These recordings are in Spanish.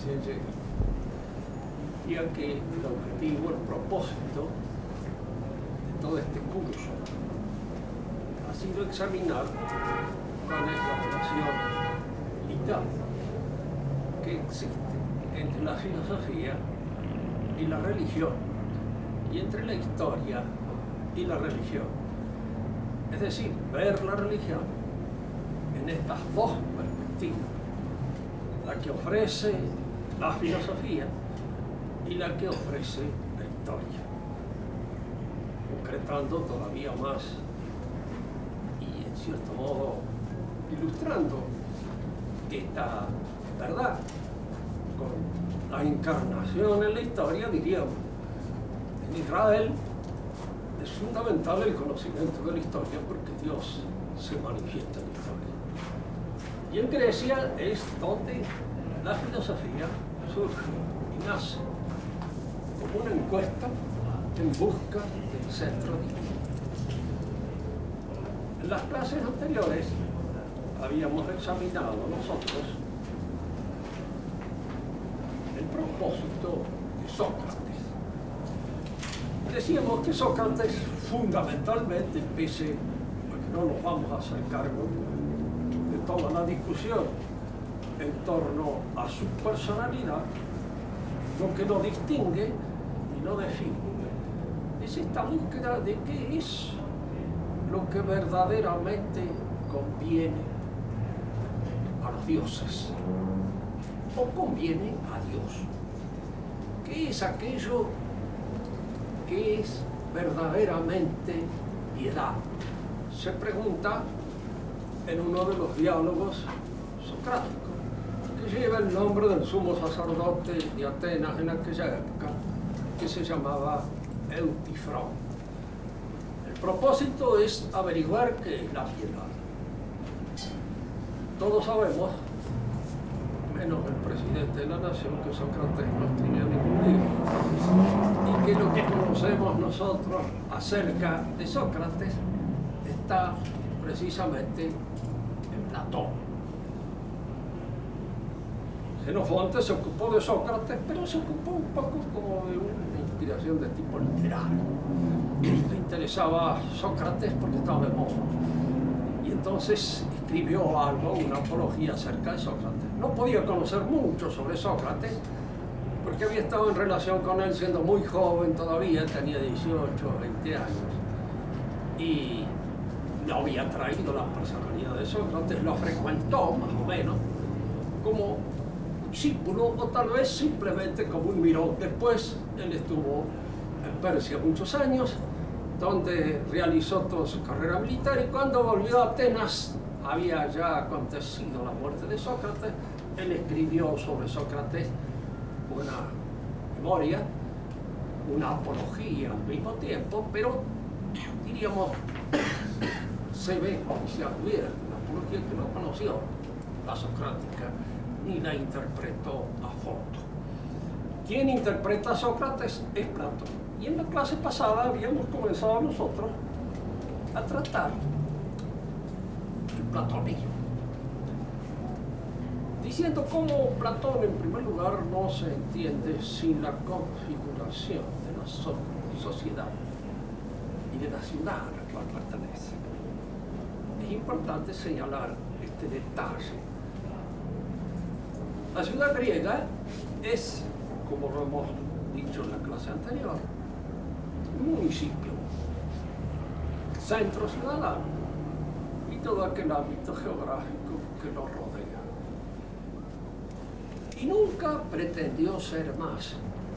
recién llega. Y aquí el objetivo, el propósito de todo este curso ha sido examinar cuál es la relación vital que existe entre la filosofía y la religión, y entre la historia y la religión. Es decir, ver la religión en estas dos perspectivas, la que ofrece la filosofía y la que ofrece la historia, concretando todavía más y en cierto modo ilustrando esta verdad con la encarnación en la historia, diríamos. En Israel es fundamental el conocimiento de la historia porque Dios se manifiesta en la historia. Y en Grecia es donde la filosofía surge y nace como una encuesta en busca del centro divino. En las clases anteriores habíamos examinado nosotros el propósito de Sócrates. Decíamos que Sócrates fundamentalmente, pese a que no nos vamos a hacer cargo de toda la discusión en torno a su personalidad, lo que lo distingue y lo define es esta búsqueda de qué es lo que verdaderamente conviene a los dioses o conviene a Dios. ¿Qué es aquello que es verdaderamente piedad? Se pregunta en uno de los diálogos socráticos, que lleva el nombre del sumo sacerdote de Atenas en aquella época, que se llamaba Eutifrón. El propósito es averiguar qué es la piedad. Todos sabemos, menos el presidente de la nación, que Sócrates no escribió ningún libro, y que lo que conocemos nosotros acerca de Sócrates está precisamente en Platón. Xenofonte se ocupó de Sócrates, pero se ocupó un poco como de una inspiración de tipo literario. Le interesaba Sócrates porque estaba de moda. Y entonces escribió algo, una apología acerca de Sócrates. No podía conocer mucho sobre Sócrates, porque había estado en relación con él siendo muy joven todavía, tenía 18 o 20 años. Y no había traído la personalidad de Sócrates, lo frecuentó más o menos como discípulo o tal vez simplemente como un mirón. Después él estuvo en Persia muchos años, donde realizó toda su carrera militar, y cuando volvió a Atenas había ya acontecido la muerte de Sócrates. Él escribió sobre Sócrates una memoria, una apología al mismo tiempo, pero diríamos se ve y se advierte una apología que no conoció la socrática ni la interpretó a fondo. Quien interpreta a Sócrates es Platón. Y en la clase pasada habíamos comenzado nosotros a tratar el platonismo, diciendo cómo Platón, en primer lugar, no se entiende sin la configuración de la sociedad y de la ciudad a la cual pertenece. Es importante señalar este detalle. La ciudad griega es, como lo hemos dicho en la clase anterior, un municipio, centro ciudadano y todo aquel ámbito geográfico que lo rodea. Y nunca pretendió ser más.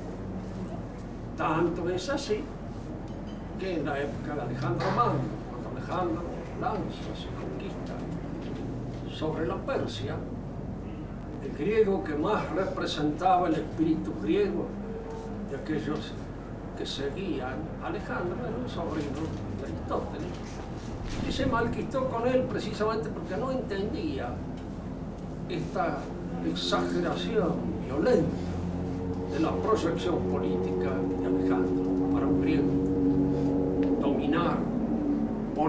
Tanto es así que en la época de Alejandro Magno, cuando Alejandro lanza su conquista sobre la Persia, el griego que más representaba el espíritu griego de aquellos que seguían a Alejandro era un sobrino de Aristóteles, y se malquistó con él precisamente porque no entendía esta exageración violenta de la proyección política de Alejandro. Para un griego, dominar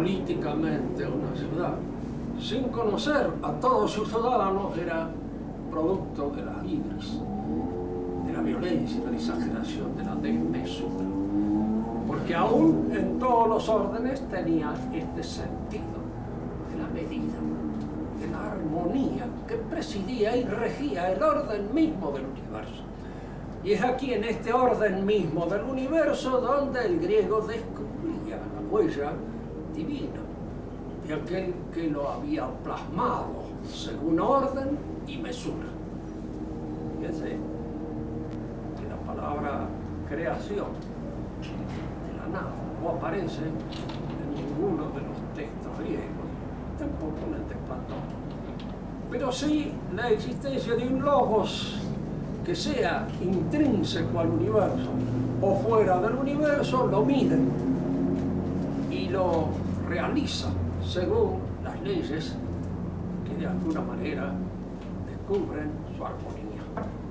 políticamente una ciudad sin conocer a todos sus ciudadanos era producto de la ibris, de la violencia, de la exageración, de la desmesura. Porque aún en todos los órdenes tenía este sentido de la medida, de la armonía que presidía y regía el orden mismo del universo. Y es aquí en este orden mismo del universo donde el griego descubría la huella divina de aquel que lo había plasmado según orden y mesura. Fíjense que la palabra creación de la nada no aparece en ninguno de los textos griegos, tampoco en el de Platón. Pero sí la existencia de un logos que sea intrínseco al universo o fuera del universo, lo mide y lo realiza según las leyes que de alguna manera descubren su armonía.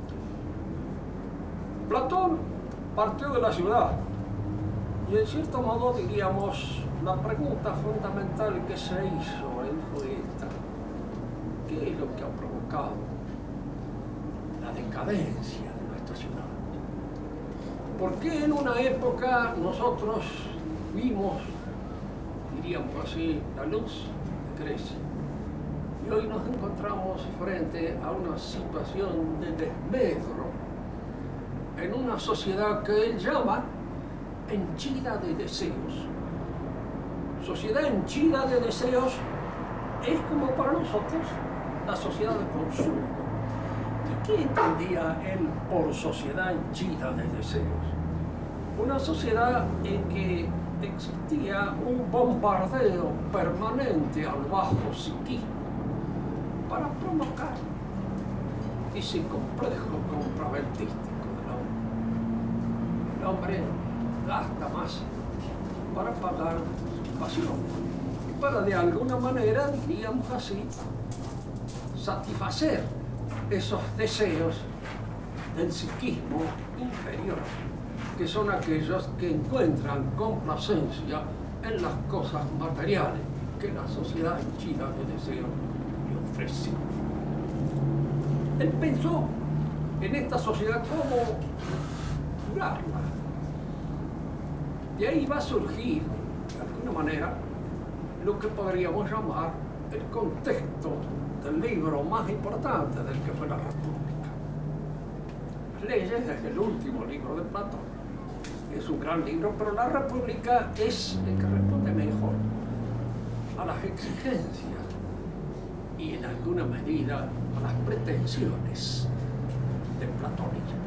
Platón partió de la ciudad y en cierto modo diríamos la pregunta fundamental que se hizo él fue esta: ¿qué es lo que ha provocado la decadencia de nuestra ciudad? ¿Por qué en una época nosotros vimos, diríamos así, la luz de Grecia y hoy nos encontramos frente a una situación de desmedro en una sociedad que él llama henchida de deseos? Sociedad henchida de deseos es como para nosotros la sociedad de consumo. ¿Y qué entendía él por sociedad henchida de deseos? Una sociedad en que existía un bombardeo permanente al bajo psiquismo para provocar ese complejo compraventístico del hombre. El hombre gasta más para pagar su pasión y para de alguna manera, diríamos así, satisfacer esos deseos del psiquismo inferior, que son aquellos que encuentran complacencia en las cosas materiales que la sociedad henchida de deseos le ofrece. Él pensó en esta sociedad cómo curarla. De ahí va a surgir, de alguna manera, lo que podríamos llamar el contexto del libro más importante del que fue la República. Las leyes es el último libro de Platón. Es un gran libro, pero la República es el que responde mejor a las exigencias y en alguna medida a las pretensiones del platonismo.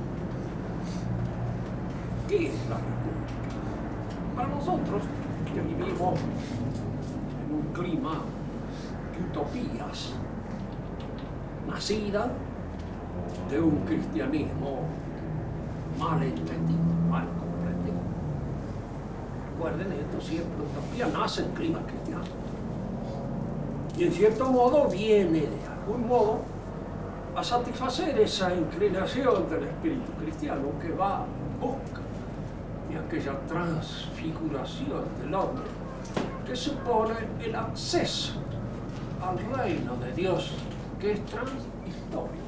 ¿Qué es la República? Para nosotros, que vivimos en un clima de utopías, nacida de un cristianismo mal entendido, mal comprendido. Recuerden esto, siempre utopía nace en clima cristiano. Y en cierto modo viene de algún modo a satisfacer esa inclinación del espíritu cristiano que va en busca de aquella transfiguración del hombre que supone el acceso al reino de Dios, que es transhistórico.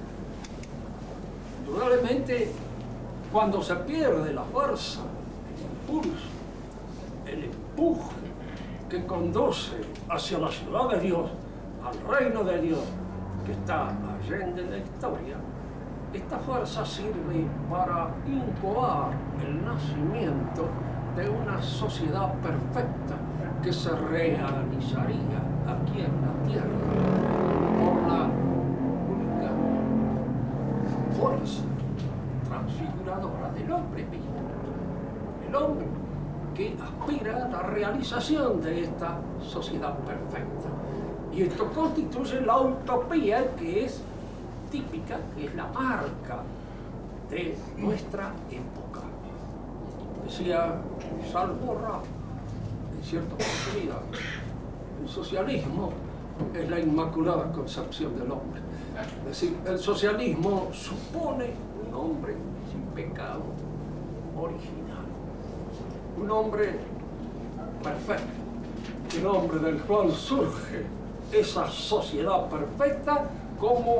Indudablemente, cuando se pierde la fuerza, el impulso, el empuje que conduce hacia la ciudad de Dios, al reino de Dios, que está allende en la historia, esta fuerza sirve para incubar el nacimiento de una sociedad perfecta que se realizaría aquí en la tierra por la única fuerza transfiguradora del hombre mismo. El hombre que aspira a la realización de esta sociedad perfecta. Y esto constituye la utopía que es típica, que es la marca de nuestra época. Decía Salborra, en cierta oportunidad, el socialismo es la inmaculada concepción del hombre. Es decir, el socialismo supone un hombre sin pecado original, un hombre perfecto, un hombre del cual surge esa sociedad perfecta como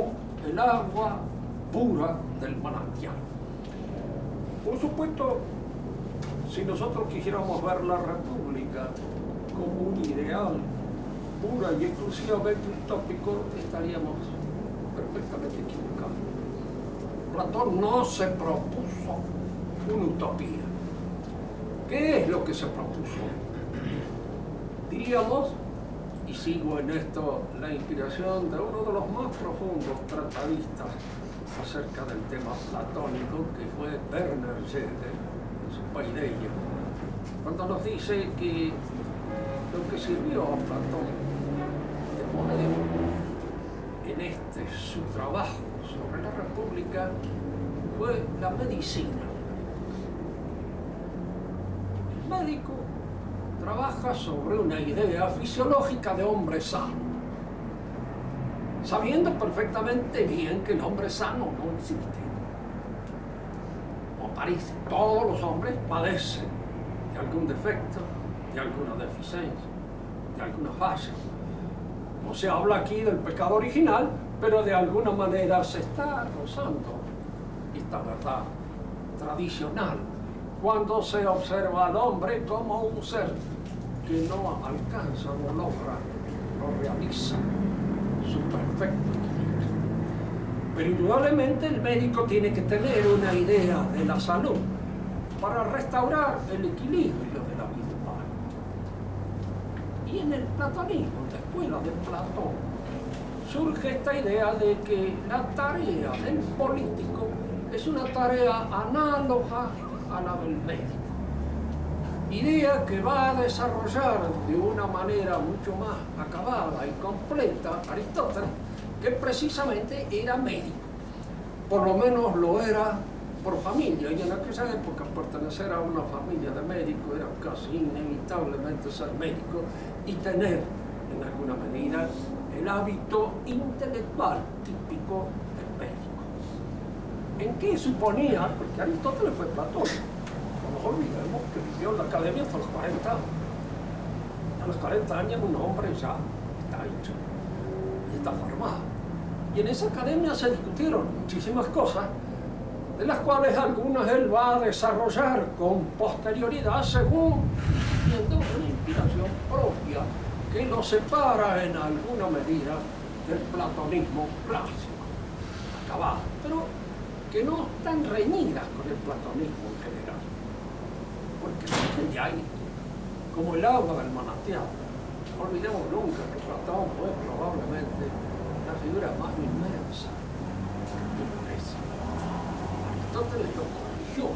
el agua pura del manantial. Por supuesto, si nosotros quisiéramos ver la República como un ideal pura y exclusivamente utópico, estaríamos perfectamente equivocados. Platón no se propuso una utopía. ¿Qué es lo que se propuso? Diríamos, y sigo en esto la inspiración de uno de los más profundos tratadistas acerca del tema platónico, que fue Werner Schlegel, en su Paideia, cuando nos dice que lo que sirvió a Platón de modelo en su trabajo sobre la República fue la medicina. El médico trabaja sobre una idea fisiológica de hombre sano, sabiendo perfectamente bien que el hombre sano no existe. Como parece, todos los hombres padecen de algún defecto, de alguna deficiencia, de alguna falla. No se habla aquí del pecado original, pero de alguna manera se está rozando esta verdad tradicional cuando se observa al hombre como un ser que no alcanza, no logra, no realiza su perfecto equilibrio. Pero indudablemente el médico tiene que tener una idea de la salud para restaurar el equilibrio de la vida humana. Y en el platonismo, en la escuela de Platón, surge esta idea de que la tarea del político es una tarea análoga a la del médico. Idea que va a desarrollar de una manera mucho más acabada y completa Aristóteles, que precisamente era médico. Por lo menos lo era por familia, y en aquella época pertenecer a una familia de médicos era casi inevitablemente ser médico y tener, en alguna medida, el hábito intelectual típico del médico. ¿En qué suponía? Porque Aristóteles fue Platón. No nos olvidemos que vivió en la academia hasta los 40 años. A los 40 años un hombre ya está hecho y está formado. Y en esa academia se discutieron muchísimas cosas, de las cuales algunas él va a desarrollar con posterioridad según teniendo una inspiración propia que lo separa en alguna medida del platonismo clásico, acabado, pero que no están reñidas con el platonismo en general, porque surgen de ahí, como el agua del manantial. No olvidemos nunca que Platón fue probablemente la figura más inmensa de Grecia. Aristóteles lo corrigió,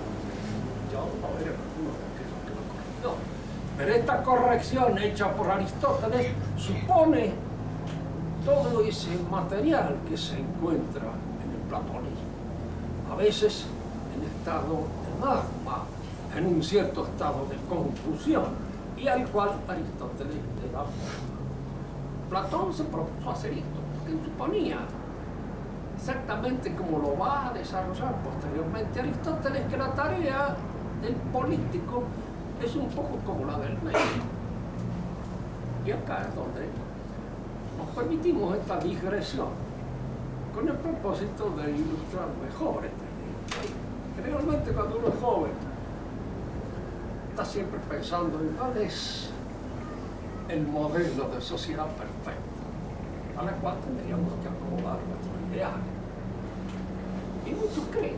yo no era uno de aquellos que lo corrigió, pero esta corrección hecha por Aristóteles supone todo ese material que se encuentra en el platonismo, a veces en estado de magma, en un cierto estado de confusión, y al cual Aristóteles le da forma. Platón se propuso hacer esto, porque suponía, exactamente como lo va a desarrollar posteriormente Aristóteles, que la tarea del político es un poco como la del médico. Y acá es donde nos permitimos esta digresión, con el propósito de ilustrar mejor esta idea. Generalmente cuando uno es joven, está siempre pensando en cuál es el modelo de sociedad perfecta a la cual tendríamos que acomodar nuestro ideal. Y muchos creen,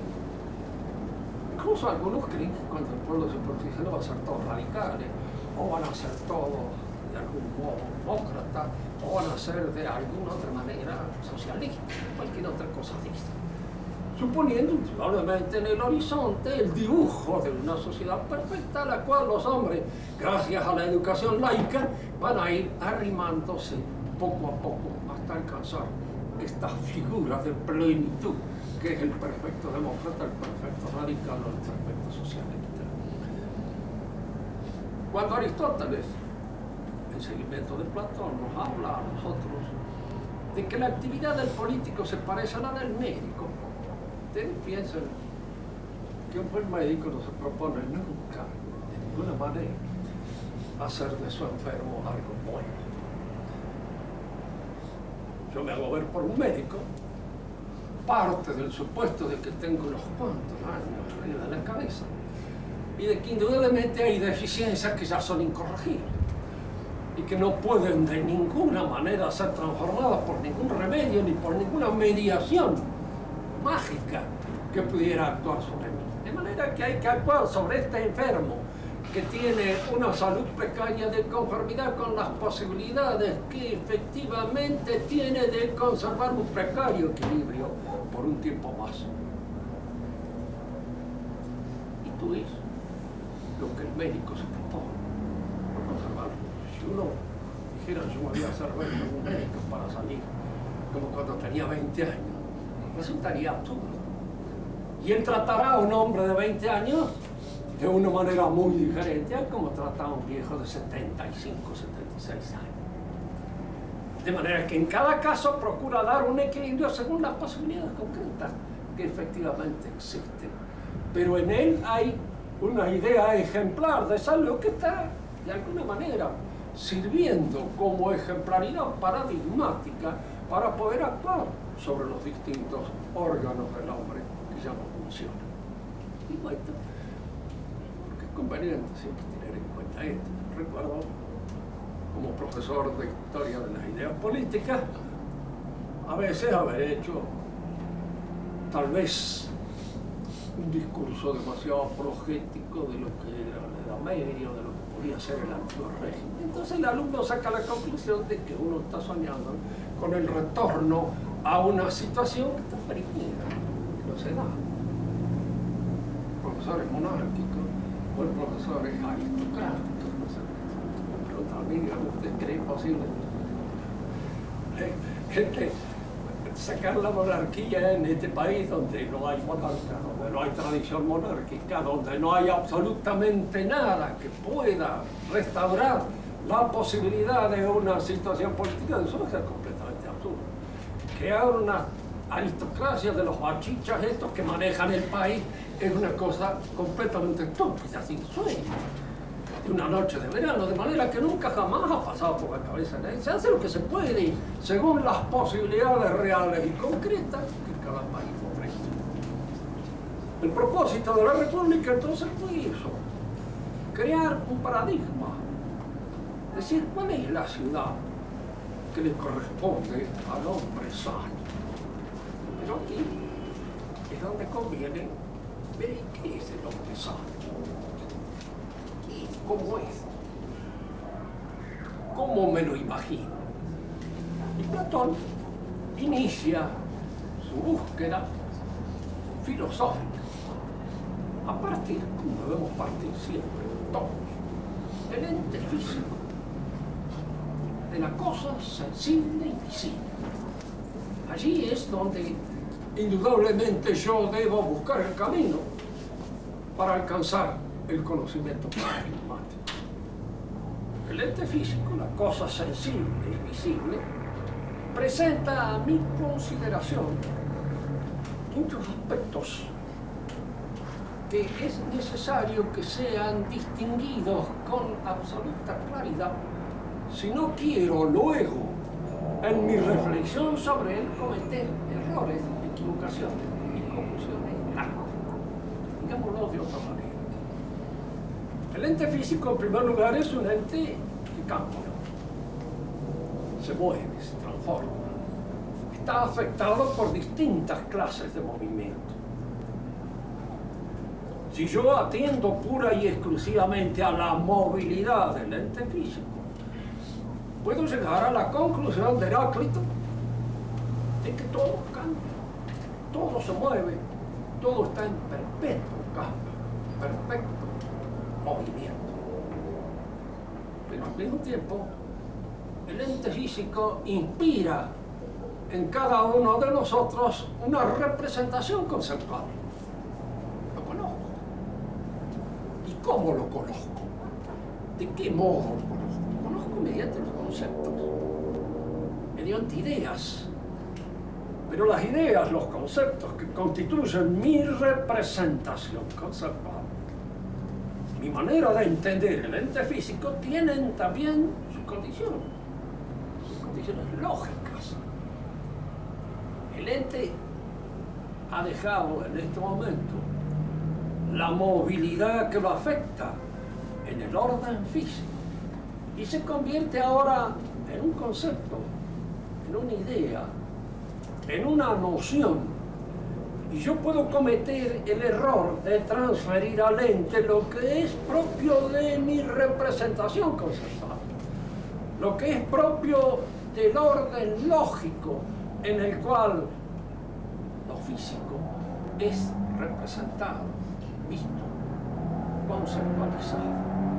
incluso algunos creen que cuando el pueblo se protege no va a ser todos radicales, o van a ser todos de algún modo demócratas, o van a ser de alguna otra manera socialistas, cualquier otra cosa distinta, suponiendo indudablemente en el horizonte el dibujo de una sociedad perfecta a la cual los hombres, gracias a la educación laica, van a ir arrimándose poco a poco hasta alcanzar esta figura de plenitud que es el perfecto demócrata, el perfecto radical o el perfecto socialista. Cuando Aristóteles, en seguimiento de Platón, nos habla a nosotros de que la actividad del político se parece a la del médico, ustedes piensan que un buen médico no se propone nunca, de ninguna manera, hacer de su enfermo algo bueno. Yo me hago ver por un médico parte del supuesto de que tengo unos cuantos años arriba de la cabeza y de que indudablemente hay deficiencias que ya son incorregibles y que no pueden de ninguna manera ser transformadas por ningún remedio ni por ninguna mediación mágica que pudiera actuar sobre mí. De manera que hay que actuar sobre este enfermo que tiene una salud precaria de conformidad con las posibilidades que efectivamente tiene de conservar un precario equilibrio por un tiempo más. Y tú es lo que el médico se propone, no conservarlo. Si uno dijera yo me voy a hacer ver con un médico para salir, como cuando tenía 20 años, resultaría absurdo. Y él tratará a un hombre de 20 años de una manera muy diferente a como trata a un viejo de 75, 76 años. De manera que en cada caso procura dar un equilibrio según las posibilidades concretas que efectivamente existen. Pero en él hay una idea ejemplar de salud que está, de alguna manera, sirviendo como ejemplaridad paradigmática para poder actuar sobre los distintos órganos del hombre que ya no funcionan. Y bueno, porque es conveniente siempre tener en cuenta esto. Recuerdo, como profesor de historia de las ideas políticas, a veces haber hecho tal vez un discurso demasiado apologético de lo que era la Edad Media, de lo que podía ser el antiguo régimen. Entonces el alumno saca la conclusión de que uno está soñando con el retorno a una situación que está peregrina, que no se da. El profesor es monárquico, o el profesor es aristocrático, no sé. Pero también, ¿usted cree posible sacar la monarquía en este país donde no hay monarca, donde no hay tradición monárquica, donde no hay absolutamente nada que pueda restaurar la posibilidad de una situación política? Eso es completamente absurdo. Crear una aristocracia de los bachichas estos que manejan el país es una cosa completamente estúpida, sin sueño, de una noche de verano, de manera que nunca jamás ha pasado por la cabeza de nadie. Se hace lo que se puede según las posibilidades reales y concretas que cada país ofrece. El propósito de la República entonces fue eso, crear un paradigma, es decir, ¿cuál es la ciudad que le corresponde al hombre sano? Pero aquí es donde conviene ver qué es el hombre sano. ¿Cómo es? ¿Cómo me lo imagino? Y Platón inicia su búsqueda filosófica a partir, como debemos partir siempre, todos, del ente físico, de la cosa sensible y visible. Allí es donde indudablemente yo debo buscar el camino para alcanzar el conocimiento paradigmático. El ente físico, la cosa sensible y visible, presenta a mi consideración muchos aspectos que es necesario que sean distinguidos con absoluta claridad si no quiero luego, en mi reflexión sobre él, cometer errores, equivocaciones y confusiones graves. Digámoslo de otra manera. El ente físico, en primer lugar, es un ente que cambia, se mueve, se transforma, está afectado por distintas clases de movimiento. Si yo atiendo pura y exclusivamente a la movilidad del ente físico, puedo llegar a la conclusión de Heráclito de que todo cambia, todo se mueve, todo está en perpetuo cambio, perfecto movimiento. Pero al mismo tiempo, el ente físico inspira en cada uno de nosotros una representación conceptual. Lo conozco. ¿Y cómo lo conozco? ¿De qué modo lo conozco? Lo conozco mediante los conceptos, mediante ideas. Pero las ideas, los conceptos que constituyen mi representación conceptual, mi manera de entender el ente físico, tienen también sus condiciones lógicas. El ente ha dejado en este momento la movilidad que lo afecta en el orden físico y se convierte ahora en un concepto, en una idea, en una noción. Y yo puedo cometer el error de transferir al ente lo que es propio de mi representación conceptual, lo que es propio del orden lógico en el cual lo físico es representado, visto, conceptualizado.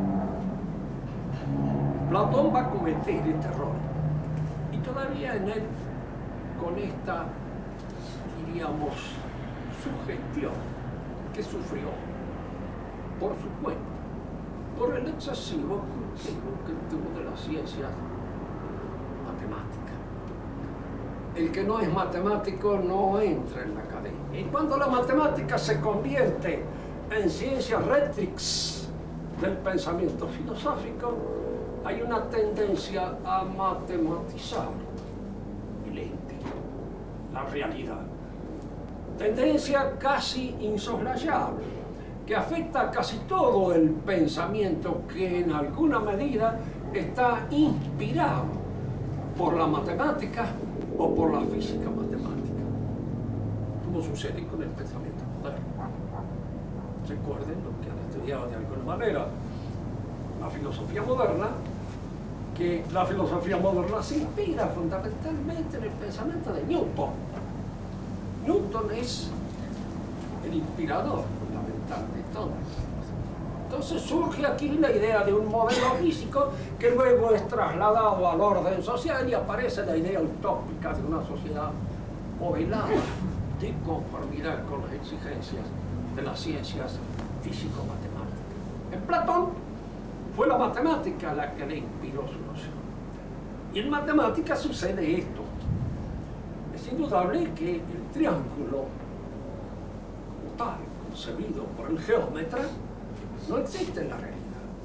Platón va a cometer este error y todavía en él, con esta, diríamos, sugestión que sufrió por su cuenta, por el excesivo cultivo que tuvo de las ciencias matemáticas. El que no es matemático no entra en la academia. Y cuando la matemática se convierte en ciencia rectrix del pensamiento filosófico, hay una tendencia a matematizar el ente, la realidad. Tendencia casi insoslayable, que afecta a casi todo el pensamiento que en alguna medida está inspirado por la matemática o por la física matemática, como sucede con el pensamiento moderno. Recuerden lo que han estudiado de alguna manera la filosofía moderna, que la filosofía moderna se inspira fundamentalmente en el pensamiento de Newton. Newton es el inspirador fundamental de todo. Entonces surge aquí la idea de un modelo físico que luego es trasladado al orden social y aparece la idea utópica de una sociedad modelada de conformidad con las exigencias de las ciencias físico-matemáticas. En Platón fue la matemática la que le inspiró su noción. Y en matemática sucede esto. Es indudable que el triángulo, como tal, concebido por el geómetra, no existe en la realidad.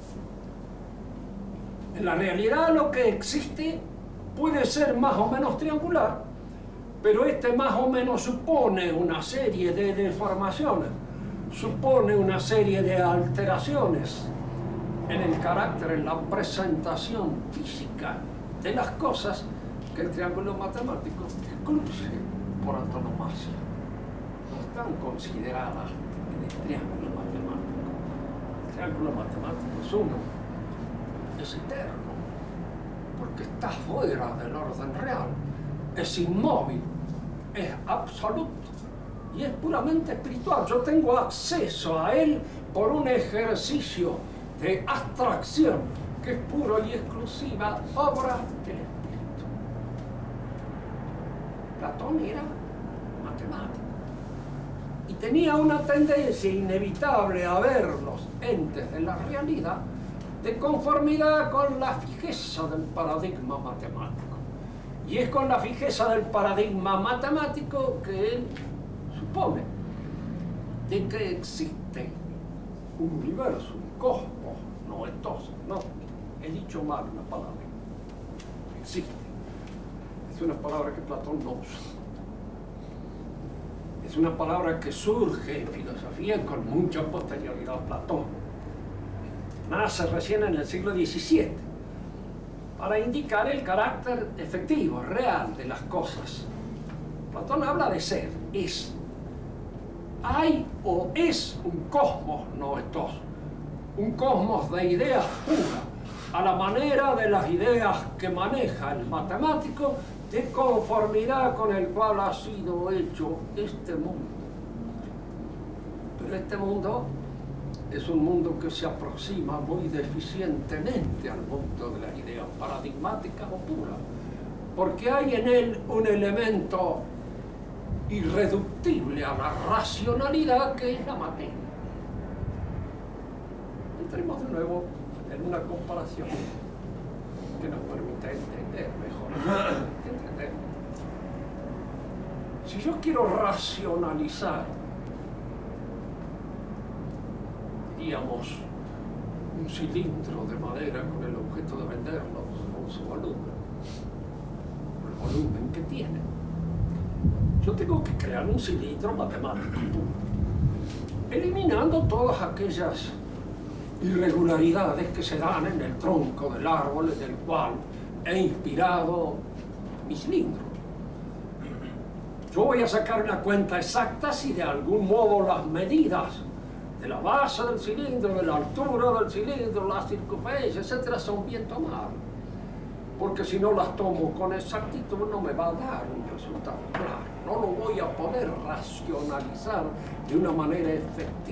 En la realidad lo que existe puede ser más o menos triangular, pero este más o menos supone una serie de deformaciones, supone una serie de alteraciones en el carácter, en la presentación física de las cosas que el triángulo matemático excluye por antonomasia. No están consideradas en el triángulo matemático. El triángulo matemático es uno, es eterno, porque está fuera del orden real, es inmóvil, es absoluto y es puramente espiritual. Yo tengo acceso a él por un ejercicio de abstracción que es puro y exclusiva obra del espíritu. Platón era matemático y tenía una tendencia inevitable a ver los entes de la realidad de conformidad con la fijeza del paradigma matemático. Y es con la fijeza del paradigma matemático que él supone de que existe un universo, un cosmos novedoso. No, he dicho mal una palabra. Existe. Es una palabra que Platón no usa. Es una palabra que surge en filosofía con mucha posterioridad a Platón. Nace recién en el siglo XVII para indicar el carácter efectivo, real de las cosas. Platón habla de ser, es. Hay o es un cosmos novedoso, un cosmos de ideas puras, a la manera de las ideas que maneja el matemático, de conformidad con el cual ha sido hecho este mundo. Pero este mundo es un mundo que se aproxima muy deficientemente al mundo de las ideas paradigmáticas o puras, porque hay en él un elemento irreductible a la racionalidad que es la materia. Entremos de nuevo en una comparación que nos permita entender mejor. Entender. Si yo quiero racionalizar, diríamos, un cilindro de madera con el objeto de venderlo, con su volumen, el volumen que tiene. yo tengo que crear un cilindro matemático, eliminando todas aquellas irregularidades que se dan en el tronco del árbol en el cual he inspirado mi cilindro. Yo voy a sacar una cuenta exacta si de algún modo las medidas de la base del cilindro, de la altura del cilindro, la circunferencia, etcétera, son bien tomadas. Porque si no las tomo con exactitud no me va a dar un resultado claro. No lo voy a poder racionalizar de una manera efectiva.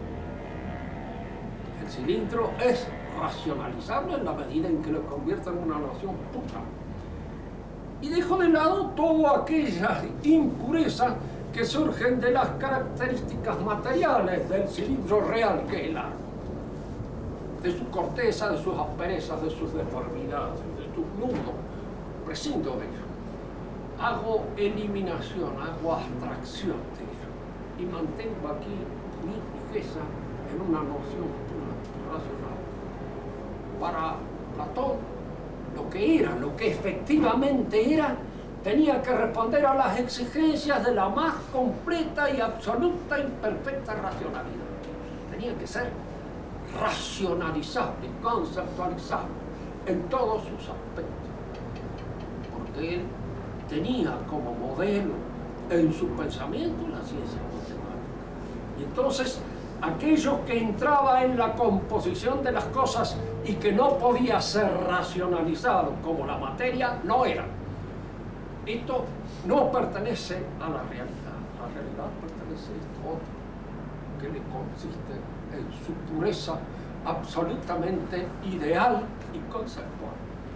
El cilindro es racionalizable en la medida en que lo convierta en una noción pura. Y dejo de lado toda aquella impureza que surgen de las características materiales del cilindro real que es el árbol. De su corteza, de sus asperezas, de sus deformidades, de sus nudos. Prescindo de ello. Hago eliminación, hago abstracción de ello. Y mantengo aquí mi fijeza en una noción pura, racional. Para Platón, lo que era, lo que efectivamente era, tenía que responder a las exigencias de la más completa y absoluta y perfecta racionalidad. Tenía que ser racionalizable, conceptualizable en todos sus aspectos. Porque él tenía como modelo en su pensamiento la ciencia matemática. Y entonces, aquello que entraba en la composición de las cosas y que no podía ser racionalizado como la materia, no era. Esto no pertenece a la realidad. La realidad pertenece a esto otro, que le consiste en su pureza absolutamente ideal y conceptual.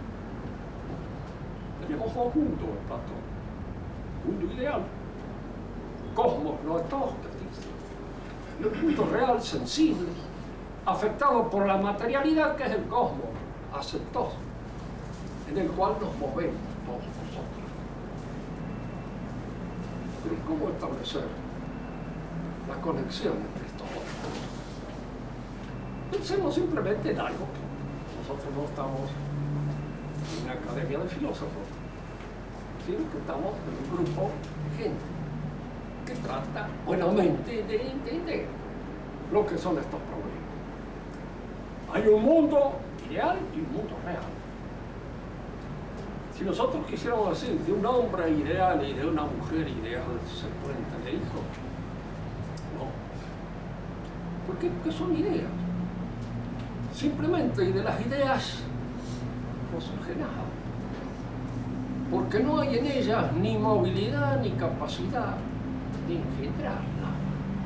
Tenemos dos mundos en Platón. Mundo ideal, cosmos, no es todo que dice. Y el mundo real, sensible, afectado por la materialidad, que es el cosmos aceptoso, en el cual nos movemos todos nosotros. Pero ¿cómo establecer la conexión entre estos dos mundos? Pensemos simplemente en algo que nosotros no estamos en una academia de filósofos, sino que estamos en un grupo de gente que trata buenamente de entender lo que son estos problemas. Hay un mundo ideal y un mundo real. Si nosotros quisiéramos decir de un hombre ideal y de una mujer ideal se pueden tener hijos, no. Porque son ideas. Simplemente, y de las ideas no surge nada. Porque no hay en ellas ni movilidad ni capacidad de engendrar nada.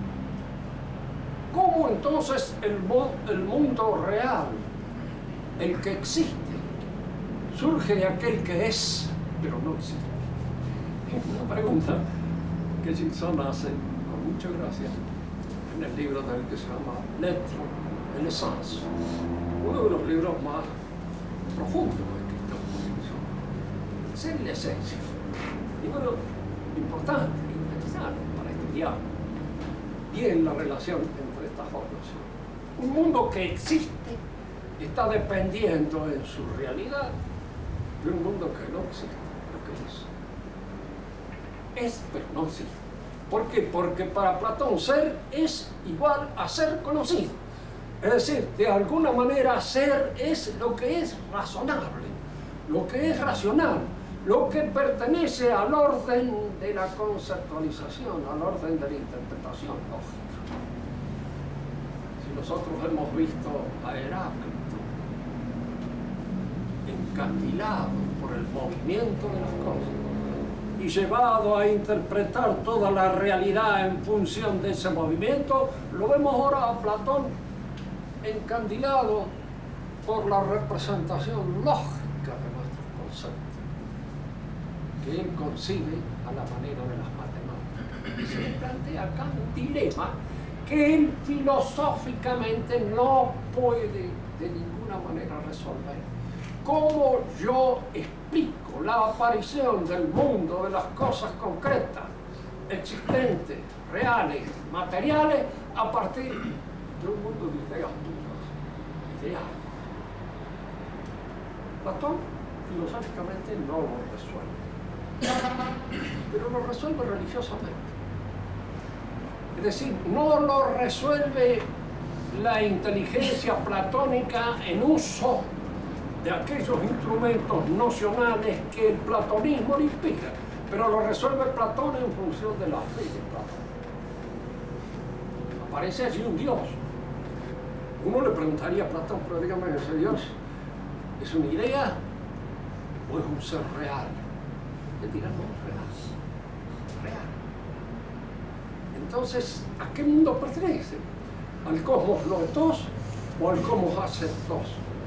¿Cómo entonces el mundo real, el que existe, surge de aquel que es, pero no existe? Es una pregunta que Gilson hace con mucha gracia en el libro del que se llama L'Être et l'Essence, uno de los libros más profundos escritos por Gilson. Ser y la esencia. Libro importante, interesante para estudiar bien la relación entre estas dos nociones. Un mundo que existe está dependiendo en su realidad de un mundo que no existe, lo que es. Es, pero no existe. ¿Por qué? Porque para Platón ser es igual a ser conocido. Es decir, de alguna manera ser es lo que es razonable, lo que es racional, lo que pertenece al orden de la conceptualización, al orden de la interpretación lógica. Si nosotros hemos visto a Heráclito encandilado por el movimiento de las cosas y llevado a interpretar toda la realidad en función de ese movimiento, lo vemos ahora a Platón encandilado por la representación lógica de nuestros conceptos, que él concibe a la manera de las matemáticas. Se le plantea acá un dilema que él filosóficamente no puede de ninguna manera resolver. ¿Cómo yo explico la aparición del mundo de las cosas concretas, existentes, reales, materiales, a partir de un mundo de ideas puras, ideales? Platón filosóficamente no lo resuelve. pero lo resuelve religiosamente. Es decir, no lo resuelve la inteligencia platónica en uso de aquellos instrumentos nocionales que el platonismo le inspira, pero lo resuelve Platón en función de la fe de Platón. Aparece allí un Dios. Uno le preguntaría a Platón, pero dígame, ¿ese Dios es una idea o es un ser real? Él dirá, no, real. Entonces, ¿a qué mundo pertenece? ¿Al cosmos loetos o al cosmos aceptos?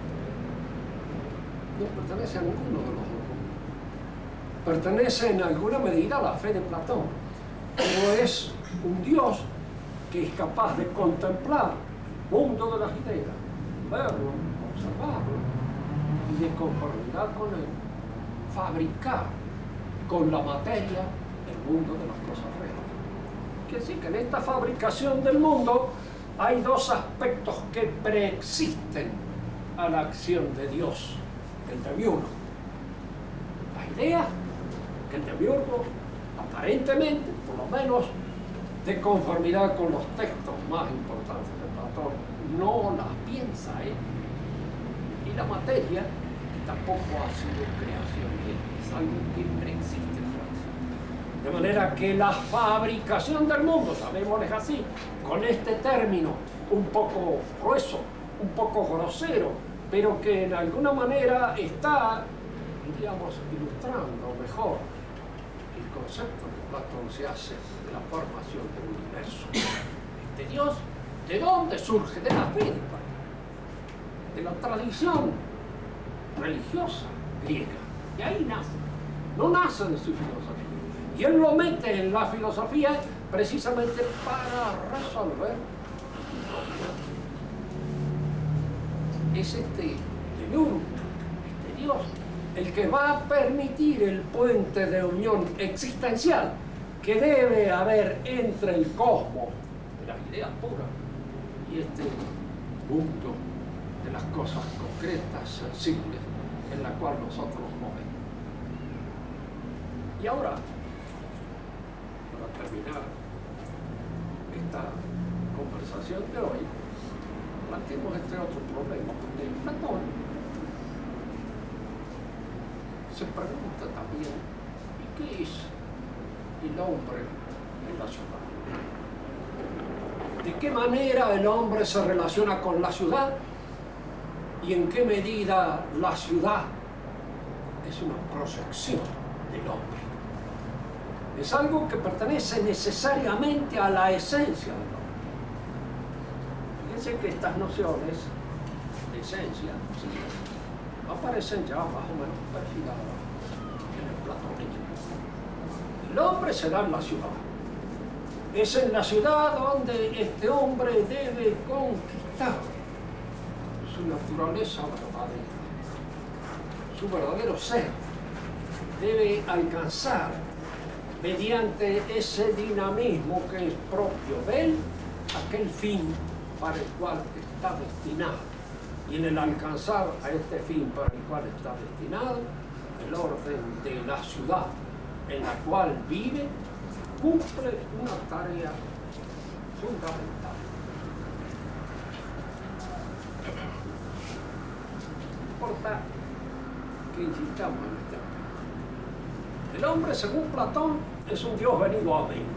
No pertenece a ninguno de los dos mundos. Pertenece en alguna medida a la fe de Platón, pero es un Dios que es capaz de contemplar el mundo de las ideas, verlo, observarlo, y de conformidad con él, fabricar con la materia el mundo de las cosas reales. Quiere decir que en esta fabricación del mundo hay dos aspectos que preexisten a la acción de Dios, el demiurgo. La idea que el demiurgo, aparentemente, por lo menos, de conformidad con los textos más importantes de Platón, no las piensa él. Y la materia, que tampoco ha sido creación de él, es algo que preexiste en su acción. De manera que la fabricación del mundo, llamémosles así, con este término un poco grueso, un poco grosero, pero que en alguna manera está, diríamos, ilustrando mejor el concepto que Platón se hace de la formación del universo. Este Dios, ¿de dónde surge? De la fe de la tradición religiosa griega. Y ahí nace. No nace de su filosofía. Y él lo mete en la filosofía precisamente para resolver. Es este demiurgo, este Dios, el que va a permitir el puente de unión existencial que debe haber entre el cosmos de las ideas puras y este mundo de las cosas concretas, sensibles, en la cual nosotros nos movemos. Y ahora, para terminar esta conversación de hoy, planteemos este otro problema, porque Platón se pregunta también, ¿y qué es el hombre en la ciudad? ¿De qué manera el hombre se relaciona con la ciudad? ¿Y en qué medida la ciudad es una proyección del hombre? Es algo que pertenece necesariamente a la esencia del hombre. Fíjense que estas nociones de esencia aparecen ya más o menos perfiladas en el platonismo. El hombre se da en la ciudad. Es en la ciudad donde este hombre debe conquistar su naturaleza verdadera, su verdadero ser. Debe alcanzar, mediante ese dinamismo que es propio de él, aquel fin para el cual está destinado. Y en el alcanzar a este fin para el cual está destinado, el orden de la ciudad en la cual vive cumple una tarea fundamental. No importa que insistamos en este aspecto. El hombre, según Platón, es un Dios venido a menos.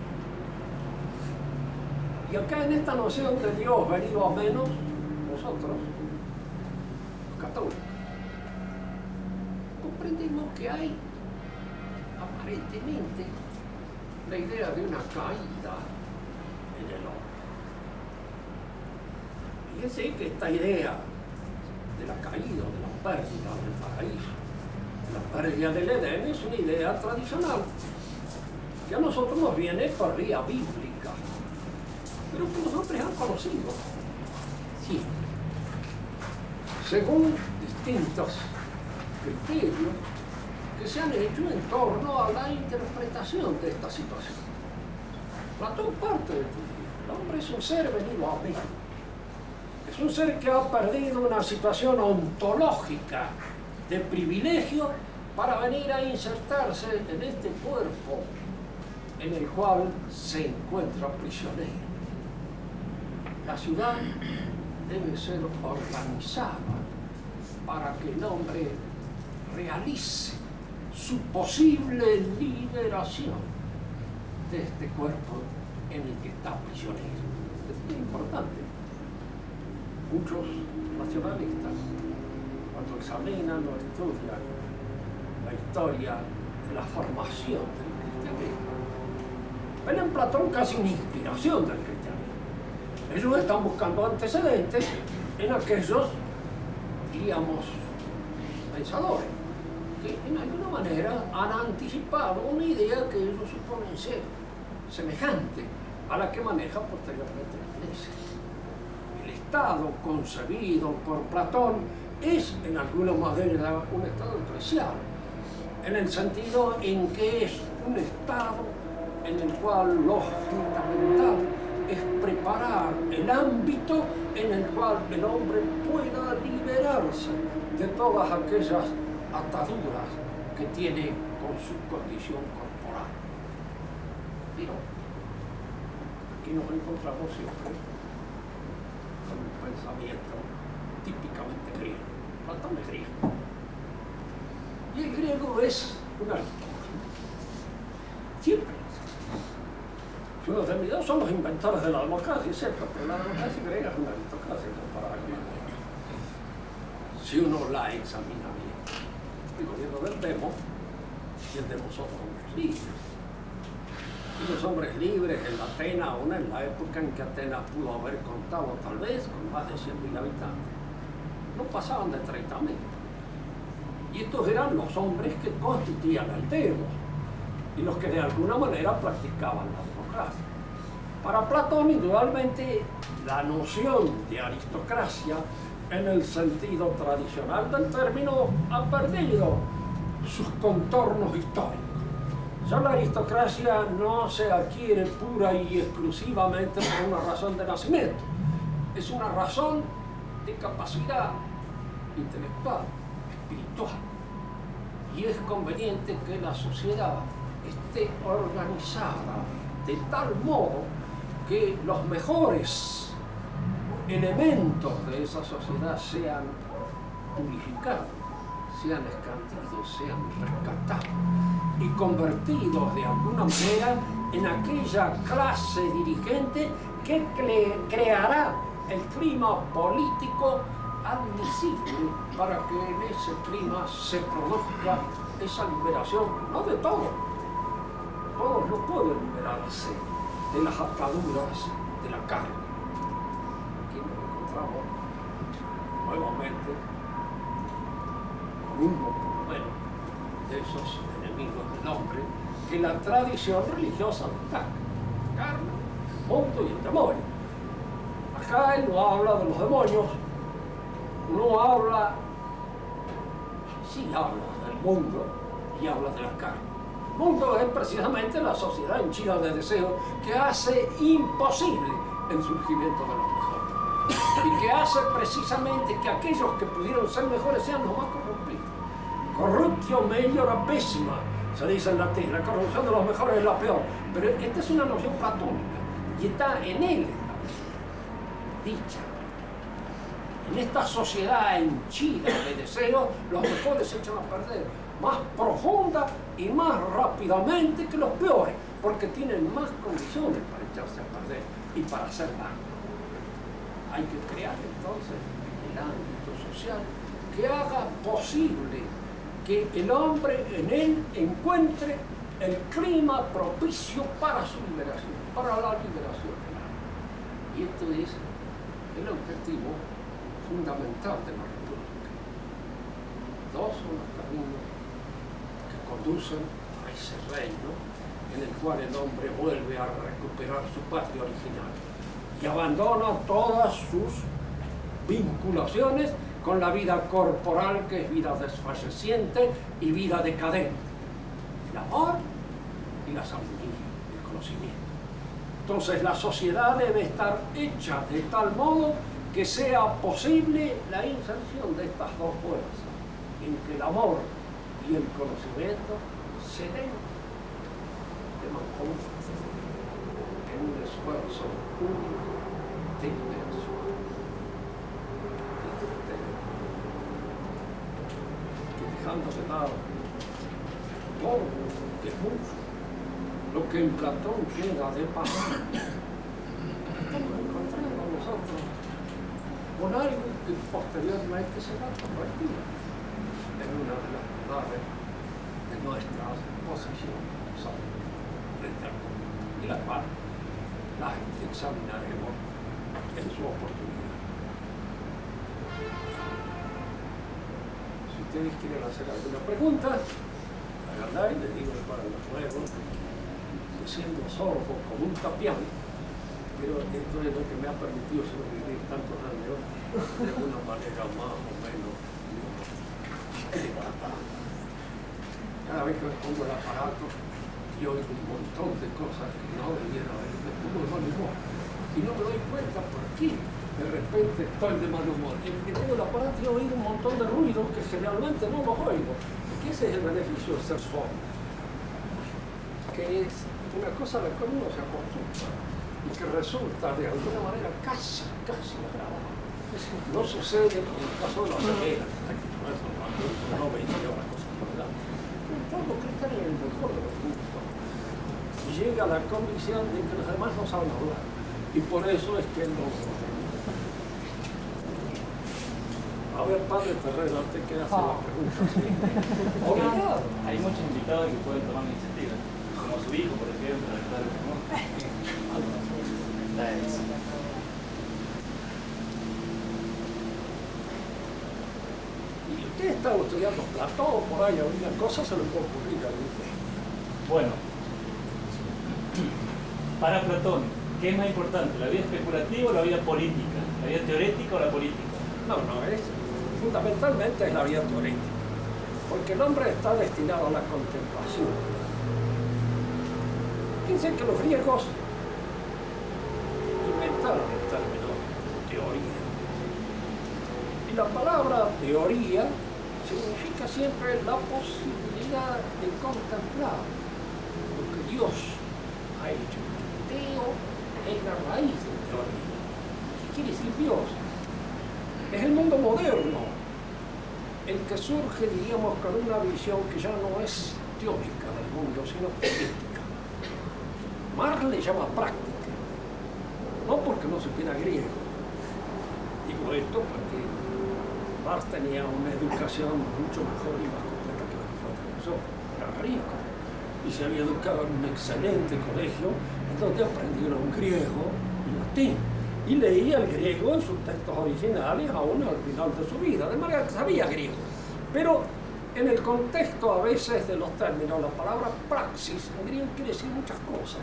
Y acá en esta noción de Dios venido a menos, nosotros, los católicos, comprendemos que hay aparentemente la idea de una caída en el hombre. Fíjense que esta idea de la caída, de la pérdida del paraíso, de la pérdida del Edén, es una idea tradicional que a nosotros nos viene por vía bíblica, pero que los hombres han conocido siempre, según distintos criterios que se han hecho en torno a la interpretación de esta situación. Platón parte de esto. El hombre es un ser venido a menos. Es un ser que ha perdido una situación ontológica de privilegio para venir a insertarse en este cuerpo en el cual se encuentra prisionero. La ciudad debe ser organizada para que el hombre realice su posible liberación de este cuerpo en el que está prisionero. Es muy importante. Muchos racionalistas, cuando examinan o estudian la historia de la formación del cristianismo, ven en Platón casi una inspiración del cristianismo. Ellos están buscando antecedentes en aquellos, diríamos, pensadores, que en alguna manera han anticipado una idea que ellos suponen ser semejante a la que maneja posteriormente la Iglesia. El Estado concebido por Platón es en alguna manera un Estado eclesial, en el sentido en que es un Estado en el cual lo fundamental es preparar el ámbito en el cual el hombre pueda liberarse de todas aquellas ataduras que tiene con su condición corporal. Pero aquí nos encontramos siempre con un pensamiento típicamente griego. Platón es griego. Y el griego es una aristocracia. Siempre. Si uno se mira, son los inventores de la democracia, es cierto, pero la democracia griega es una aristocracia comparada con la. Si uno la examina bien. El gobierno del demo y el demo son hombres libres. Y los hombres libres en Atenas, aún en la época en que Atenas pudo haber contado tal vez con más de 100.000 habitantes, no pasaban de 30.000. Y estos eran los hombres que constituían el demo y los que de alguna manera practicaban la democracia. Para Platón, indudablemente, la noción de aristocracia en el sentido tradicional del término ha perdido sus contornos históricos. Ya la aristocracia no se adquiere pura y exclusivamente por una razón de nacimiento, es una razón de capacidad intelectual, espiritual, y es conveniente que la sociedad esté organizada de tal modo que los mejores elementos de esa sociedad sean purificados, sean escandidos, sean rescatados y convertidos de alguna manera en aquella clase dirigente que creará el clima político admisible para que en ese clima se produzca esa liberación, no de todos. Todos no pueden liberarse de las ataduras de la carne. Aquí nos encontramos nuevamente con uno, por lo menos, de esos enemigos del hombre que la tradición religiosa destaca: carne, mundo y el demonio. Acá él no habla de los demonios, no habla, sí habla del mundo y habla de la carne. El mundo es precisamente la sociedad henchida de deseos que hace imposible el surgimiento de los mejores y que hace precisamente que aquellos que pudieron ser mejores sean los más corrompidos. Corruptio meliora pésima, se dice en latín. La corrupción de los mejores es la peor, pero esta es una noción platónica y está en él dicha. En esta sociedad henchida de deseos, los mejores se echan a perder más profunda y más rápidamente que los peores, porque tienen más condiciones para echarse a perder y para hacer daño. Hay que crear entonces el ámbito social que haga posible que el hombre en él encuentre el clima propicio para su liberación, para la liberación del alma. Y esto es el objetivo fundamental de la República. Dos son los caminos que conducen a ese reino en el cual el hombre vuelve a recuperar su patria original y abandona todas sus vinculaciones con la vida corporal, que es vida desfalleciente y vida decadente. El amor y la sabiduría, el conocimiento. Entonces la sociedad debe estar hecha de tal modo que sea posible la inserción de estas dos fuerzas, en que el amor y el conocimiento sereno de mancomunidad en un esfuerzo único de liberación. Que dejando de lado todo lo que es mucho, lo que en Platón queda de pasado, estamos encontrando nosotros con algo que posteriormente se va a convertir en una de las verdades de nuestras posiciones frente al mundo, y la cual las examinaremos en su oportunidad. Si ustedes quieren hacer alguna pregunta, háganla y les digo para los nuevos, que siendo sordo como un tapián, pero esto es lo que me ha permitido sobrevivir tantos años de una manera más o menos elevada. Cada vez que me pongo el aparato y oigo un montón de cosas que no debiera haber, me pongo de mal humor y no me doy cuenta por qué de repente estoy de mal humor. Y que tengo el aparato y oigo un montón de ruidos que generalmente no los oigo, porque ese es el beneficio de ser sordo, que es una cosa a la cual uno se acostumbra y que resulta de alguna manera casi agradable. No sucede como en el caso de la ceguera, que no veía una cosa verdad. Todo que está en el mejor de los mundos y llega a la convicción de que los demás no saben hablar, y por eso es que no. A ver, padre Terrero, antes que hacer la pregunta. Obligado. Hay muchos invitados que pueden tomar la iniciativa, como su hijo, por ejemplo, el padre Ramón. Y usted está estudiando Platón, por ahí, alguna cosa se le puede ocurrir a usted. Bueno, para Platón, ¿qué es más importante, la vida especulativa o la vida política? ¿La vida teorética o la política? No, fundamentalmente es la vida teorética, porque el hombre está destinado a la contemplación. Piensen que los griegos inventaron el término teoría. Y la palabra teoría significa siempre la posibilidad de contemplar lo que Dios ha hecho. Teo es la raíz de teoría. ¿Qué quiere decir Dios? Es el mundo moderno, el que surge, diríamos, con una visión que ya no es teórica del mundo, sino política. Marx le llama práctica, no porque no supiera griego. Digo esto porque Marx tenía una educación mucho mejor y más completa que la que yo tenía yo. Era rico y se había educado en un excelente colegio en donde aprendieron griego y latín. Y leía el griego en sus textos originales aún al final de su vida, de manera que sabía griego. Pero en el contexto a veces de los términos, la palabra praxis en griego quiere decir muchas cosas,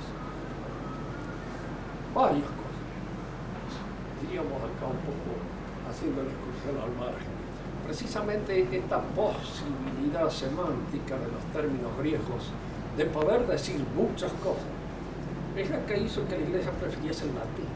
varias cosas. Diríamos acá un poco haciendo la excursión al margen. Precisamente esta posibilidad semántica de los términos griegos de poder decir muchas cosas es la que hizo que la Iglesia prefiriese el latín.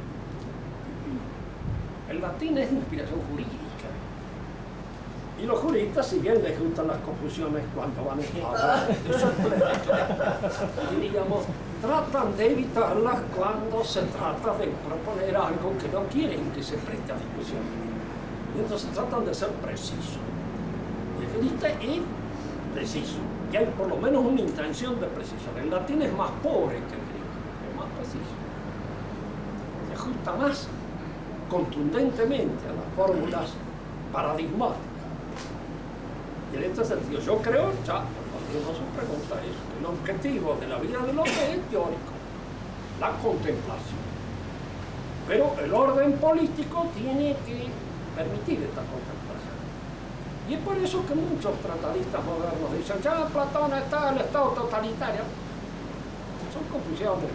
El latín es de inspiración jurídica. Y los juristas, si bien les gustan las confusiones cuando van a hablar de su diríamos, tratan de evitarlas cuando se trata de proponer algo que no quieren que se preste a discusión. Y entonces tratan de ser precisos. El jurista es preciso. Y hay por lo menos una intención de precisión. El latín es más pobre que el griego, es más preciso. Se ajusta más contundentemente a las fórmulas paradigmáticas. Y en este sentido, yo creo, ya cuando uno se pregunta eso, que el objetivo de la vida del hombre es teórico, la contemplación. Pero el orden político tiene que permitir esta contemplación. Y es por eso que muchos tratadistas modernos dicen, ya Platón está el Estado totalitario. Son confusiones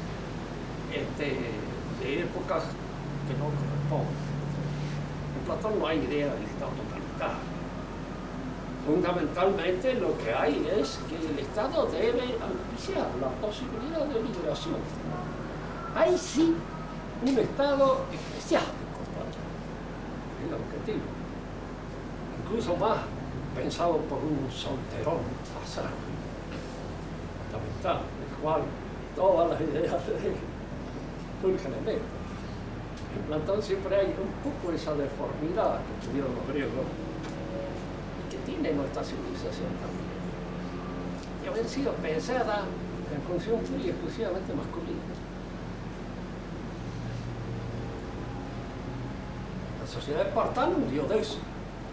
de épocas que no corresponde. En Platón no hay idea del Estado totalitario. Fundamentalmente lo que hay es que el Estado debe auspiciar la posibilidad de liberación. Hay sí un Estado eclesiástico, es el objetivo. Incluso más pensado por un solterón pasado, fundamental, del cual todas las ideas surgen en él. En Platón siempre hay un poco esa deformidad que tuvieron los griegos y que tiene nuestra civilización también, y haber sido pensada en función pura y exclusivamente masculina. La sociedad espartana hundió de eso.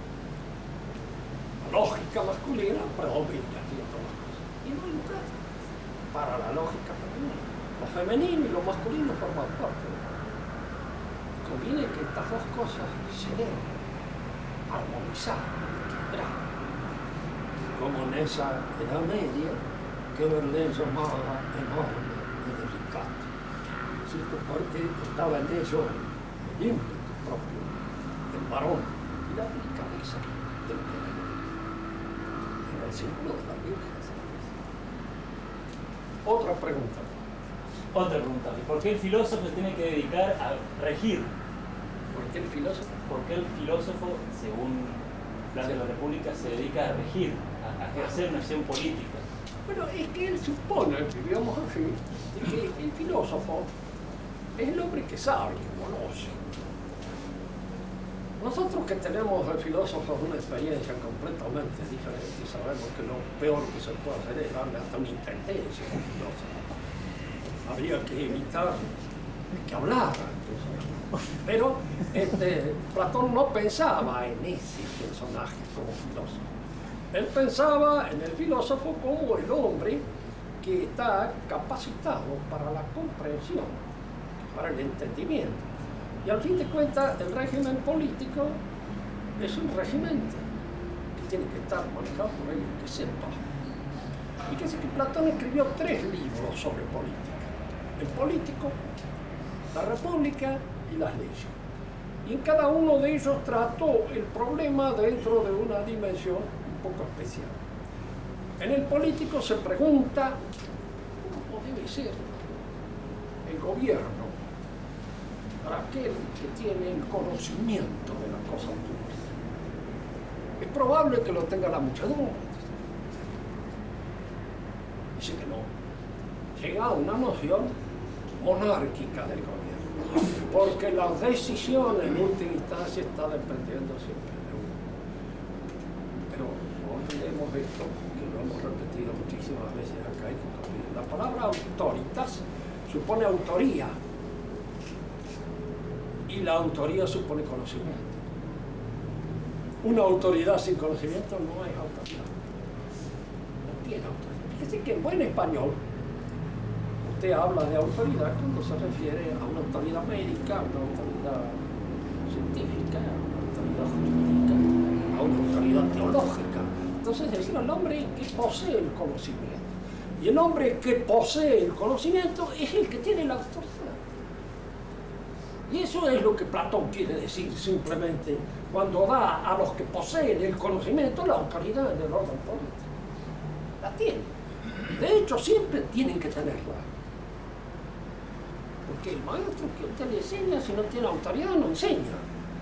La lógica masculina predomina aquí en todas las cosas. Y no hay lugar para la lógica femenina. Lo femenino y lo masculino forman parte. Conviene que estas dos cosas se den armonizadas, equilibradas. Como en esa Edad Media que Verlaine llamaba enorme y delicado. ¿Cierto? Porque estaba en ello el ímpetu propio del varón y la delicadeza del femenino. En el círculo de la Virgen. Otra pregunta. Otra pregunta. ¿Por qué el filósofo se tiene que dedicar a regir? ¿Por qué el filósofo? ¿Por qué el filósofo, según Plan de la República, se dedica a regir, a ejercer una acción política? Bueno, es que él supone, digamos así, que el filósofo es el hombre que sabe, que conoce. Nosotros que tenemos de filósofos una experiencia completamente diferente y sabemos que lo peor que se puede hacer es darle hasta una intendencia a un filósofo. Habría que evitar que hablara. Pero Platón no pensaba en ese personaje como filósofo. Él pensaba en el filósofo como el hombre que está capacitado para la comprensión, para el entendimiento. Y al fin de cuentas, el régimen político es un régimen que tiene que estar manejado por alguien que sepa. Fíjense que Platón escribió 3 libros sobre política. El político, la república y las leyes. Y en cada uno de ellos trató el problema dentro de una dimensión un poco especial. En el político se pregunta cómo debe ser el gobierno para aquel que tiene el conocimiento de la cosa pública. Es probable que lo tenga la muchedumbre. Dice que no. Llega a una noción monárquica del gobierno, porque la decisión en última instancia está dependiendo siempre de uno. Pero no olvidemos esto, que lo hemos repetido muchísimas veces acá. La palabra autoritas supone autoría, y la autoría supone conocimiento. Una autoridad sin conocimiento no es autoridad. No tiene autoridad. Fíjese que en buen español usted habla de autoridad cuando se refiere a una autoridad médica, a una autoridad científica, a una autoridad jurídica, a una autoridad teológica. Entonces decir al hombre que posee el conocimiento. Y el hombre que posee el conocimiento es el que tiene la autoridad. Y eso es lo que Platón quiere decir simplemente cuando da a los que poseen el conocimiento la autoridad en el orden político. La tienen. De hecho, siempre tienen que tenerla. Porque el maestro que usted le enseña, si no tiene autoridad, no enseña.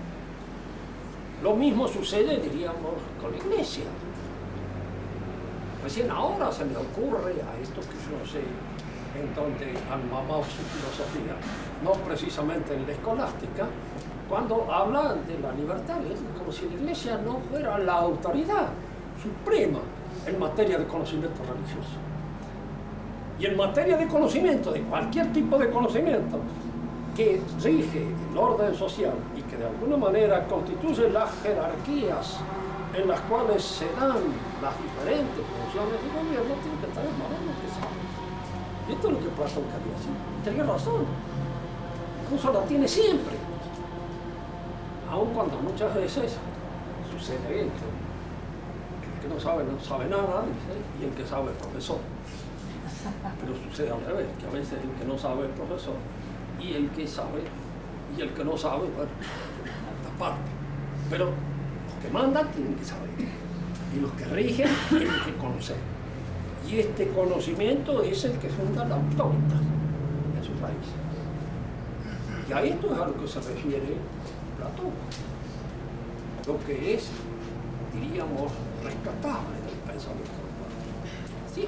Lo mismo sucede, diríamos, con la iglesia. Recién ahora se me ocurre a esto que yo no sé en donde han mamado su filosofía, no precisamente en la escolástica, cuando hablan de la libertad, es como si la iglesia no fuera la autoridad suprema en materia de conocimiento religioso. Y en materia de conocimiento, de cualquier tipo de conocimiento, que rige el orden social y que de alguna manera constituye las jerarquías en las cuales se dan las diferentes funciones de gobierno, tiene que estar en manos de los que saben. Y esto es lo que Platón quería decir. Tenía razón. Incluso la tiene siempre. Aun cuando muchas veces sucede esto. El que no sabe nada, dice, y el que sabe es profesor. Pero sucede al revés, que a veces el que no sabe es profesor, y el que sabe, y el que no sabe, bueno, esta parte. Pero los que mandan tienen que saber. Y los que rigen tienen que conocer. Y este conocimiento es el que funda la autoritas en sus raíces. Y a esto es a lo que se refiere Platón. Lo que es diríamos, rescatable del pensamiento humano. Sí.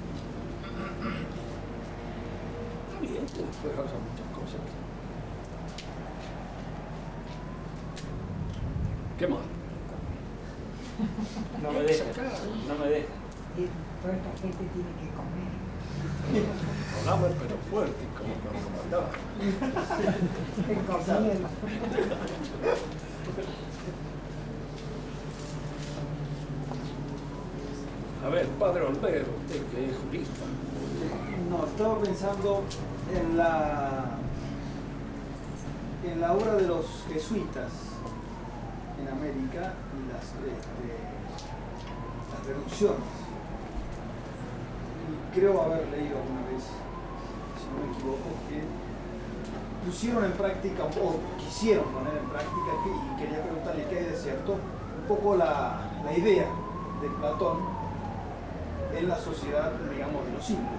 Está bien que después haya muchas cosas. ¿Qué más? No me deja, no me deja. Y toda esta gente tiene que comer. Hablaba pero fuerte, como cuando mandaba. Comiendo. A ver, padre Olvero, usted que es jurista. No, estaba pensando en la obra de los jesuitas en América y las reducciones. Y creo haber leído alguna vez, si no me equivoco, que pusieron en práctica, o quisieron poner en práctica, y quería preguntarle qué hay de cierto, un poco la idea de Platón en la sociedad, digamos, de los símbolos.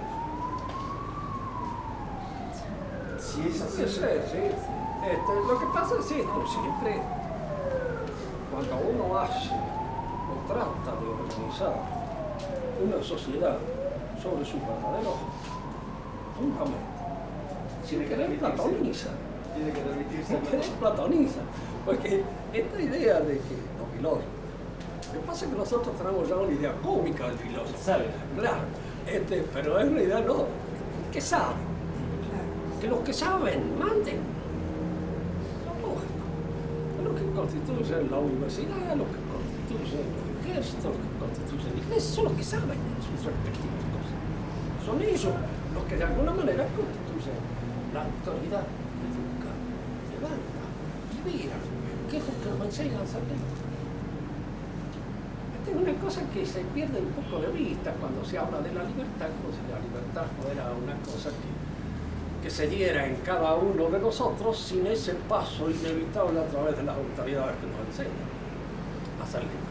Si es así. Sí, sí. Lo que pasa es esto, siempre cuando uno hace o trata de organizar una sociedad sobre sus verdaderos fundamentos, sin querer platoniza. Tiene que remitirse a Sin querer platoniza. Porque esta idea de que los filósofos, lo que pasa es que nosotros tenemos ya una idea cómica del filósofo. ¿Sabe? Claro, pero en realidad no. ¿Qué saben? Que los que saben manden. Lo lógico. Es lo que constituye la universidad, lo que constituye los ejércitos, lo que constituye la iglesia, son los que saben en sus respectivas cosas. Son ellos los que de alguna manera constituyen la autoridad que educa, levanta, libera, que es lo que nos enseñan a saber. Esta es una cosa que se pierde un poco de vista cuando se habla de la libertad, como si la libertad fuera una cosa que se diera en cada uno de nosotros sin ese paso inevitable a través de las autoridades que nos enseñan a ser libres.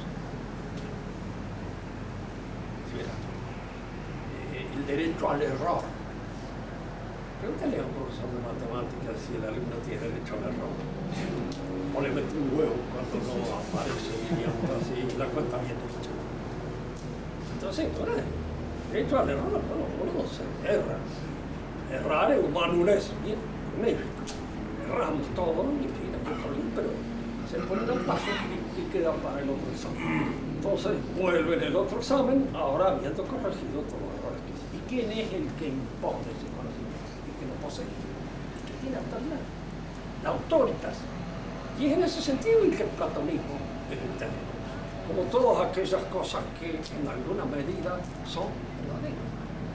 El derecho al error. Pregúntale a un profesor de matemáticas si el alumno tiene derecho al error. O le mete un huevo cuando no aparece, digamos así, la cuenta bien hecha. Entonces, bueno, derecho al error, no se erra. Errar es humano, es bien magnífico. Erramos todo y mira, pero se pone el paso y queda para el otro examen. Entonces vuelve en el otro examen, ahora habiendo corregido todos los errores que hizo. ¿Y quién es el que impone ese conocimiento? El que lo posee, el que tiene autoridad, la autoritas. Y es en ese sentido el que el platonismo es interno. Como todas aquellas cosas que en alguna medida son verdaderas.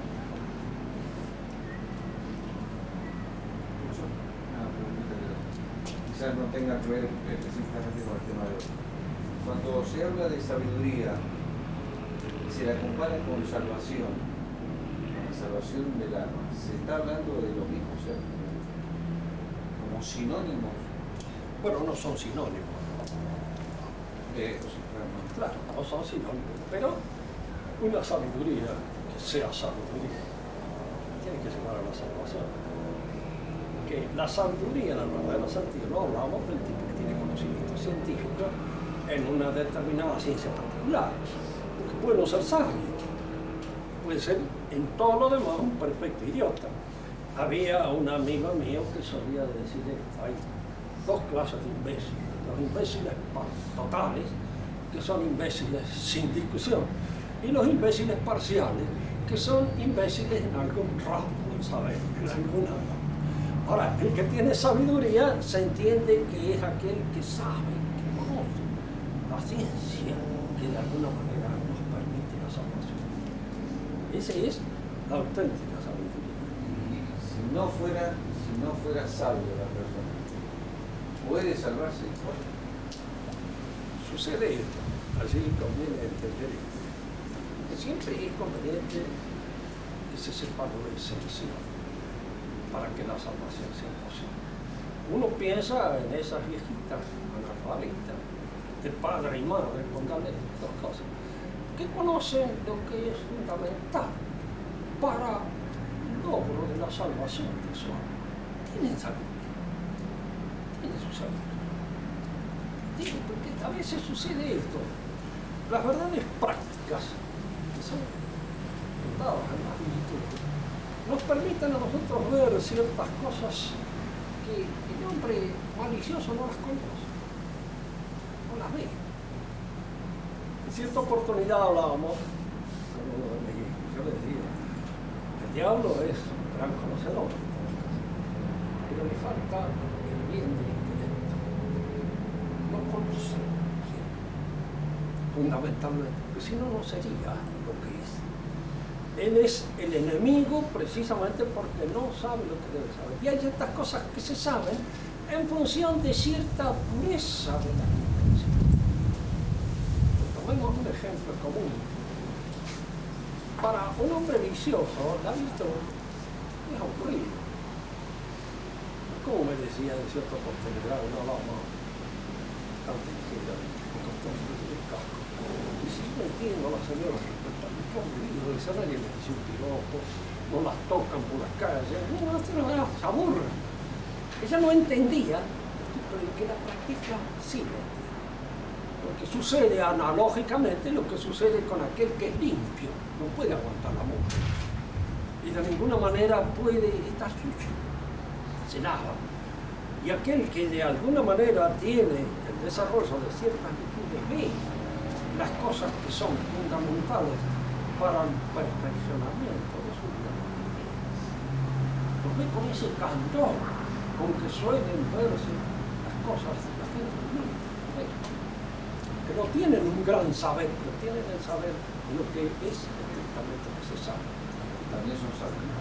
Quizás no tenga que ver específicamente con el tema de hoy. Cuando se habla de sabiduría, se la compara con salvación, con la salvación del alma. Se está hablando de lo mismo, ¿cierto? Como sinónimos. Bueno, no son sinónimos. Claro, no son sinónimos. Pero una sabiduría que sea sabiduría tiene que llevar a la salvación. Que la sabiduría, en el verdadero sentido, no hablamos del tipo que tiene conocimiento científico en una determinada ciencia particular, porque puede no ser sabio, puede ser en todo lo demás un perfecto idiota. Había un amigo mío que solía decir esto: hay dos clases de imbéciles, los imbéciles totales, que son imbéciles sin discusión, y los imbéciles parciales, que son imbéciles en algún rasgo del saber, en alguna. Ahora, el que tiene sabiduría se entiende que es aquel que sabe, que conoce la ciencia que de alguna manera nos permite la salvación. Esa es la auténtica sabiduría. Y si no fuera sabio la persona, ¿puede salvarse? Sucede esto, así conviene entender esto, que siempre es conveniente que se sepa lo esencial para que la salvación sea posible. Uno piensa en esas viejitas analfabetas de padre y madre, póngale dos cosas, que conocen lo que es fundamental para el logro de la salvación de su alma. Tienen sabiduría, tienen su sabiduría. Porque a veces sucede esto, las verdades prácticas, que son dadas en las virtudes, nos permiten a nosotros ver ciertas cosas que el hombre malicioso no las conoce, no las ve. En cierta oportunidad hablábamos con uno de mis hijos, yo le decía, el diablo es un gran conocedor, pero le falta el bien del intelecto. No conoce bien, fundamentalmente, porque si no, no sería lo que es. Él es el enemigo precisamente porque no sabe lo que debe saber. Y hay ciertas cosas que se saben en función de cierta pureza de la intención. Tomemos un ejemplo común. Para un hombre vicioso, la virtud es aburrido. Como me decía en cierta oportunidad, una dama bastante ligera, me costó el casco. Y si yo entiendo a la señora respecto a mi aburrido, de ser nadie le dice un piropo, no las tocan por las calles, no, se aburren. Ella no entendía, pero el que la practica sí la entiende. Porque sucede analógicamente lo que sucede con aquel que es limpio, no puede aguantar la mujer. Y de ninguna manera puede estar sucio, se lava. Y aquel que de alguna manera tiene el desarrollo de ciertas virtudes ve las cosas que son fundamentales para el perfeccionamiento de su vida. Los ve con ese candor con que suelen verse las cosas de la gente humilde, que no tienen un gran saber, pero tienen el saber lo que es estrictamente necesario. También son sabios.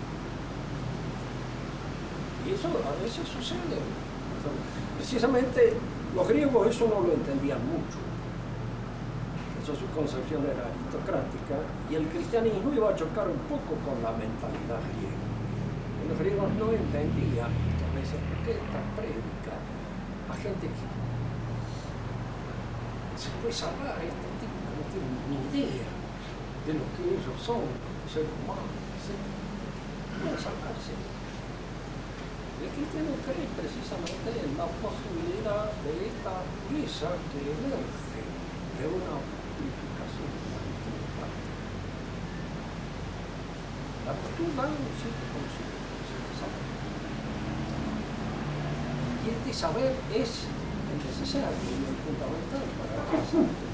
Y eso a veces sucede. Precisamente los griegos eso no lo entendían mucho. Eso, su concepción era aristocrática y el cristianismo iba a chocar un poco con la mentalidad griega. Y los griegos no entendían muchas veces por qué esta prédica a gente que se puede salvar, este tipo que no tiene ni idea de lo que ellos son, ser humanos, etc. Pueden salvarse. El cristiano cree precisamente en la posibilidad de esta pureza que emerge de una purificación de la virtud práctica. La virtud da un cierto conocimiento, un cierto saber. Y este saber es el necesario y el fundamental para que